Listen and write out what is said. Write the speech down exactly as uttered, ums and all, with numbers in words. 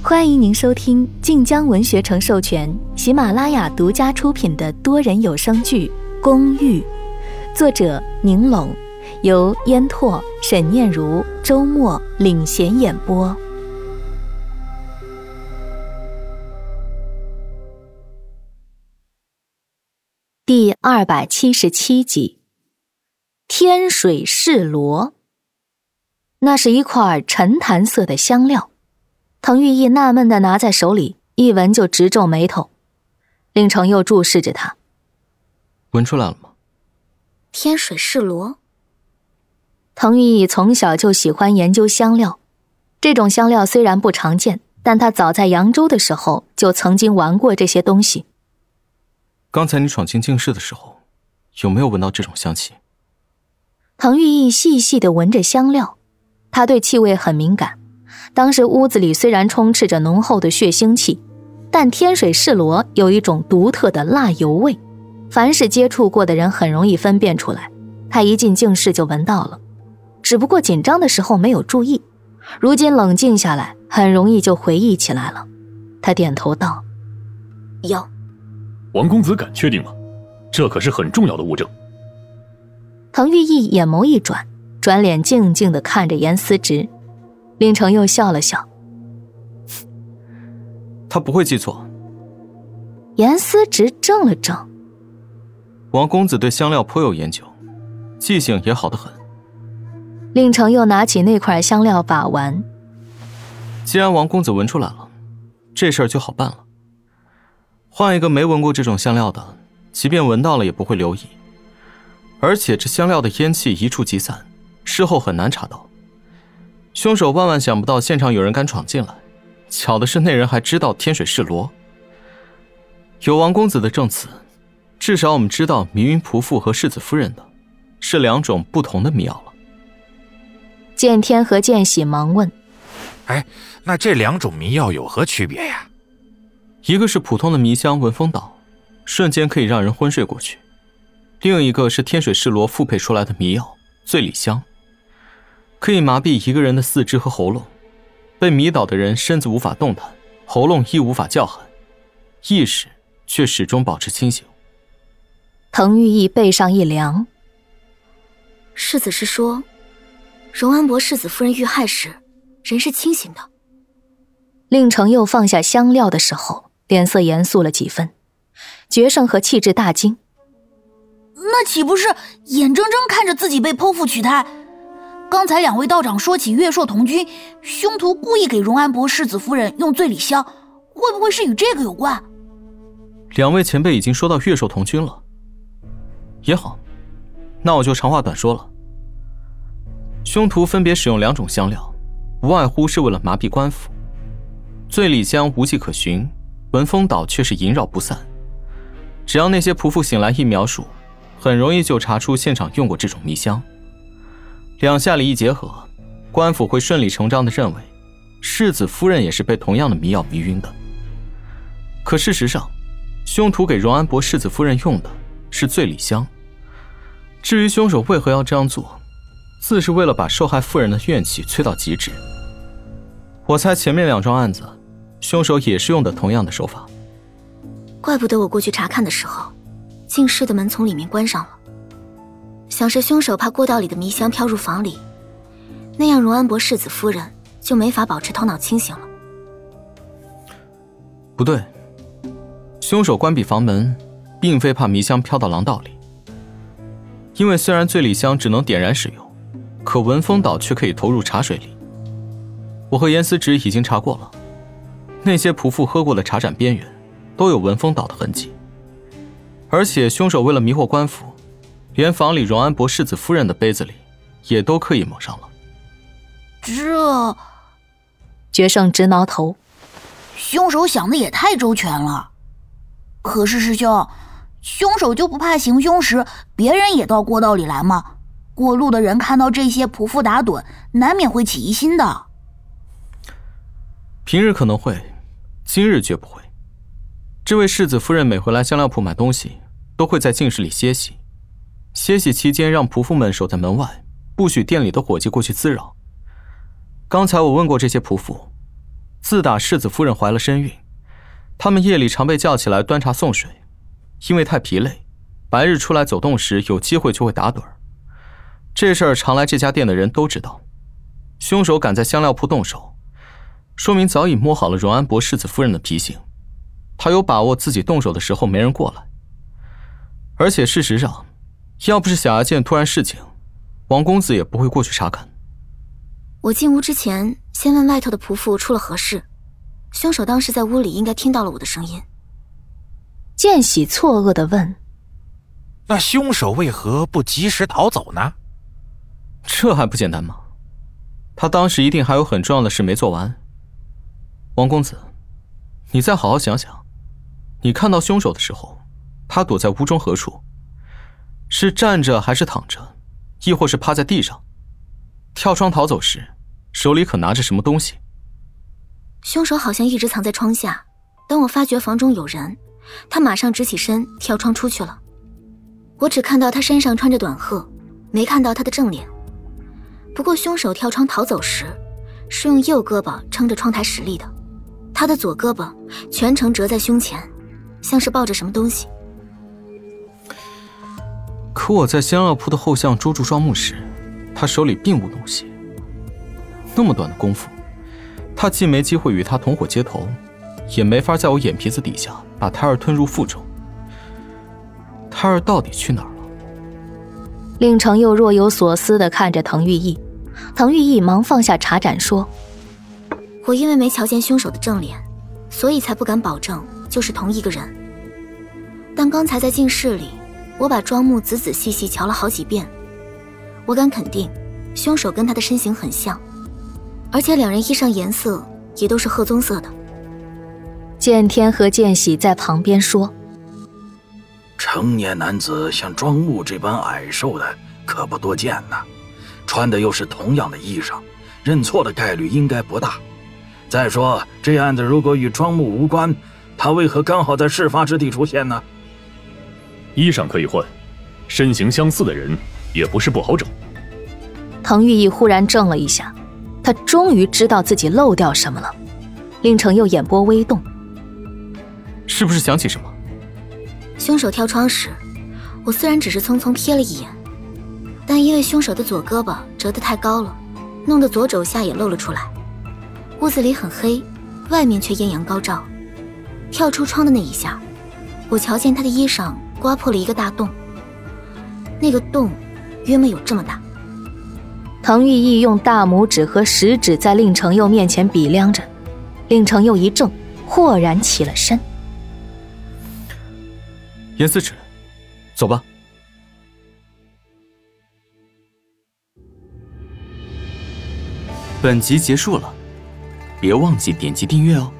欢迎您收听晋江文学城授权、喜马拉雅独家出品的多人有声剧《公寓》，作者宁拢，由烟拓、沈念如、周末领衔演播。第二百七十七集，天水市螺。那是一块沉檀色的香料，滕玉义纳闷地拿在手里，一闻就直皱眉头。令程又注视着他， 闻出来了吗？ 天水市螺。 滕玉义从小就喜欢研究香料，这种香料虽然不常见，但他早在扬州的时候就曾经玩过这些东西。 刚才你闯进静室的时候，有没有闻到这种香气？ 滕玉义细细地闻着香料，他对气味很敏感。当时屋子里虽然充斥着浓厚的血腥气，但天水市螺有一种独特的辣油味，凡是接触过的人很容易分辨出来。他一进静室就闻到了，只不过紧张的时候没有注意，如今冷静下来，很容易就回忆起来了。他点头道： 有。 王公子敢确定吗？这可是很重要的物证。 滕玉义眼眸一转，转脸静静地看着严思直。令程又笑了笑， 他不会记错。 严思直怔了怔， 王公子对香料颇有研究，记性也好得很。 令程又拿起那块香料把玩。 既然王公子闻出来了，这事儿就好办了。换一个没闻过这种香料的，即便闻到了也不会留意，而且这香料的烟气一触即散，事后很难查到。凶手万万想不到现场有人敢闯进来，巧的是那人还知道天水市螺。有王公子的证词，至少我们知道迷云仆妇和世子夫人的是两种不同的迷药了。 剑天和剑喜忙问： 哎，那这两种迷药有何区别呀？ 一个是普通的迷香文风岛，瞬间可以让人昏睡过去；另一个是天水市螺复配出来的迷药醉里香，可以麻痹一个人的四肢和喉咙，被迷倒的人身子无法动弹，喉咙亦无法叫喊，意识却始终保持清醒。 滕玉义背上一凉。 世子是说荣安伯世子夫人遇害时人是清醒的？ 令程又放下香料的时候，脸色严肃了几分。决胜和气质大惊， 那岂不是眼睁睁看着自己被剖腹取胎？刚才两位道长说起月朔同居，凶徒故意给荣安伯世子夫人用醉里香，会不会是与这个有关？ 两位前辈已经说到月朔同居了。也好，那我就长话短说了。凶徒分别使用两种香料，无外乎是为了麻痹官府。醉里香无迹可寻，文风岛却是萦绕不散。只要那些仆妇醒来一描述，很容易就查出现场用过这种迷香。两下里一结合，官府会顺理成章地认为世子夫人也是被同样的迷药迷晕的。可事实上，凶徒给荣安伯世子夫人用的是醉里香。至于凶手为何要这样做，自是为了把受害妇人的怨气催到极致。我猜前面两桩案子，凶手也是用的同样的手法。 怪不得我过去查看的时候，静室的门从里面关上了。想是凶手怕过道里的迷香飘入房里，那样荣安伯世子夫人就没法保持头脑清醒了。 不对，凶手关闭房门并非怕迷香飘到廊道里，因为虽然醉里香只能点燃使用，可文风岛却可以投入茶水里。我和严思直已经查过了，那些仆妇喝过的茶盏边缘都有文风岛的痕迹，而且凶手为了迷惑官府，连房里荣安伯世子夫人的杯子里也都刻意抹上了。 这…… 决胜直挠头， 凶手想的也太周全了。可是师兄，凶手就不怕行凶时别人也到过道里来吗？过路的人看到这些仆妇打盹，难免会起疑心的。 平日可能会，今日绝不会。这位世子夫人每回来香料铺买东西，都会在静室里歇息。歇息期间，让仆妇们守在门外，不许店里的伙计过去滋扰。刚才我问过这些仆妇， 自打世子夫人怀了身孕，他们夜里常被叫起来端茶送水，因为太疲累，白日出来走动时有机会就会打盹儿。这事儿常来这家店的人都知道，凶手敢在香料铺动手，说明早已摸好了荣安伯世子夫人的脾性，他有把握自己动手的时候没人过来。而且事实上，要不是小牙剑突然示警，王公子也不会过去查看。 我进屋之前先问外头的仆妇出了何事，凶手当时在屋里应该听到了我的声音。 见喜错愕地问： 那凶手为何不及时逃走呢？ 这还不简单吗？他当时一定还有很重要的事没做完。王公子，你再好好想想，你看到凶手的时候，他躲在屋中何处？是站着还是躺着，亦或是趴在地上？跳窗逃走时，手里可拿着什么东西？ 凶手好像一直藏在窗下，等我发觉房中有人，他马上直起身跳窗出去了。我只看到他身上穿着短褐，没看到他的正脸。不过凶手跳窗逃走时，是用右胳膊撑着窗台实力的，他的左胳膊全程折在胸前，像是抱着什么东西。 可我在香料铺的后巷捉住庄木时，他手里并无东西。那么短的功夫，他既没机会与他同伙接头，也没法在我眼皮子底下把胎儿吞入腹中。胎儿到底去哪儿了？ 令程又若有所思地看着滕玉义，滕玉义忙放下茶盏说： 我因为没瞧见凶手的正脸，所以才不敢保证就是同一个人。但刚才在静室里，我把庄木仔仔细细瞧了好几遍，我敢肯定凶手跟他的身形很像，而且两人衣裳颜色也都是褐棕色的。 见天和见喜在旁边说： 成年男子像庄木这般矮瘦的可不多见呐，穿的又是同样的衣裳，认错的概率应该不大。再说这案子如果与庄木无关，他为何刚好在事发之地出现呢？ 衣裳可以换，身形相似的人也不是不好整。 滕玉义忽然怔了一下，他终于知道自己漏掉什么了。令程又眼波微动， 是不是想起什么？ 凶手跳窗时，我虽然只是匆匆瞥了一眼，但因为凶手的左胳膊折得太高了，弄得左肘下也露了出来。屋子里很黑，外面却艳阳高照。跳出窗的那一下，我瞧见他的衣裳刮破了一个大洞，那个洞约莫有这么大。 滕玉义用大拇指和食指在令程佑面前比量着，令程佑一怔，豁然起了身。 严思止，走吧。本集结束了，别忘记点击订阅哦。